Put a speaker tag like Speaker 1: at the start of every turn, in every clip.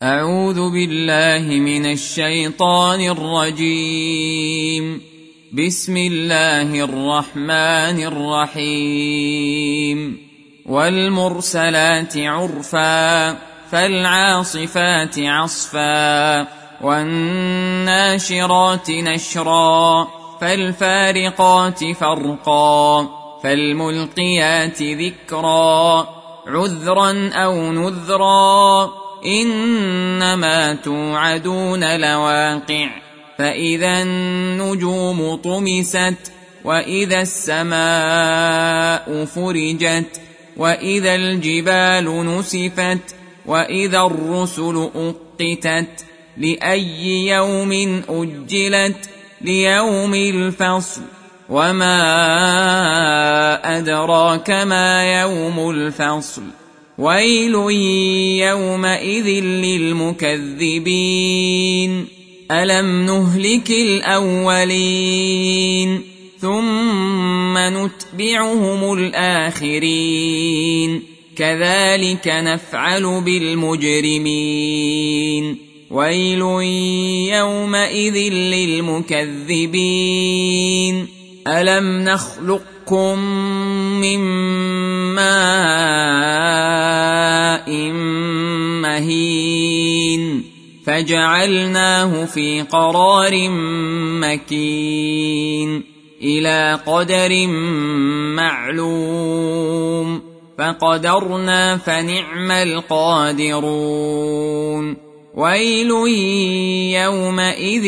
Speaker 1: أعوذ بالله من الشيطان الرجيم. بسم الله الرحمن الرحيم. والمرسلات عرفا فالعاصفات عصفا والناشرات نشرا فالفارقات فرقا فالملقيات ذكرا عذرا أو نذرا إنما توعدون لواقع. فإذا النجوم طمست وإذا السماء فرجت وإذا الجبال نسفت وإذا الرسل أقتت لأي يوم أجلت ليوم الفصل. وما أدراك ما يوم الفصل. ويل يومئذ للمكذبين. ألم نهلك الأولين ثم نتبعهم الآخرين كذلك نفعل بالمجرمين. ويل يومئذ للمكذبين. ألم نخلقكم من ماء مهين فجعلناه في قرار مكين إلى قدر معلوم فقدرنا فنعم القادرون. ويل يومئذ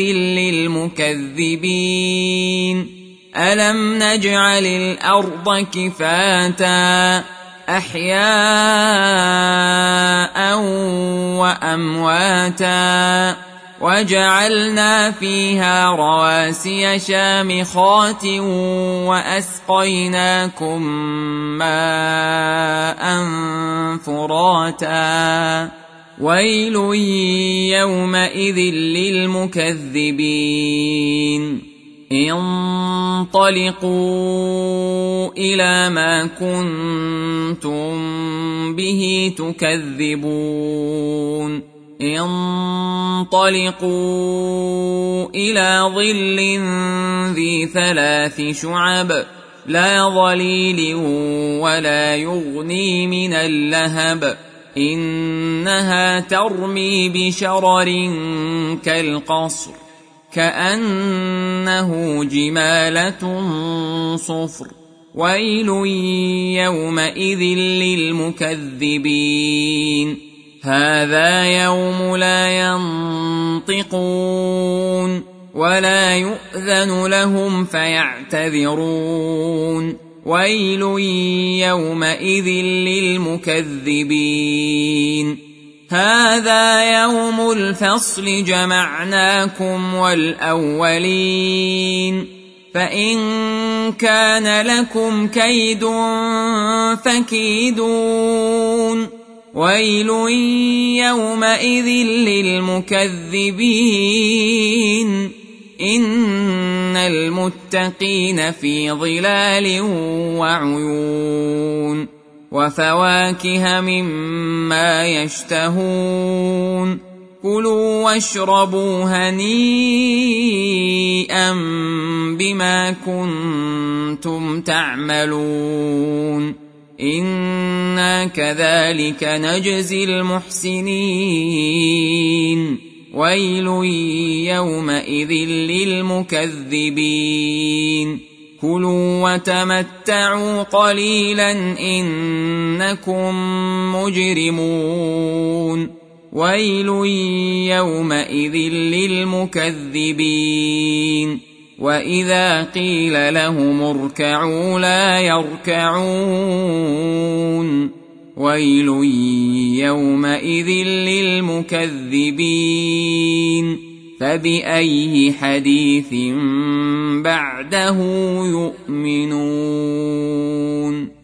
Speaker 1: للمكذبين. ألم نجعل الأرض كفاتا أحياء وأمواتا وجعلنا فيها رواسي شامخات وأسقيناكم ماء فراتا. ويل يومئذ للمكذبين. انطلقوا إلى ما كنتم به تكذبون. انطلقوا إلى ظل ذي 3 شعب لا ظليل ولا يغني من اللهب إنها ترمي بشرر كالقصر كأنه جمالة صفر. ويل يومئذ للمكذبين. هذا يوم لا ينطقون ولا يؤذن لهم فيعتذرون. ويل يومئذ للمكذبين. هذا يوم الفصل جمعناكم والأولين فإن كان لكم كيد فكيدون. ويل يومئذ للمكذبين. إن المتقين في ظلال وعيون وفواكه مما يشتهون. كلوا واشربوا هنيئا بما كنتم تعملون. إنا كذلك نجزي المحسنين. ويل يومئذ للمكذبين. كلوا وتمتعوا قليلا إنكم مجرمون. ويل يومئذ للمكذبين. وإذا قيل لهم اركعوا لا يركعون. ويل يومئذ للمكذبين. فبأي حديث بعده يؤمنون.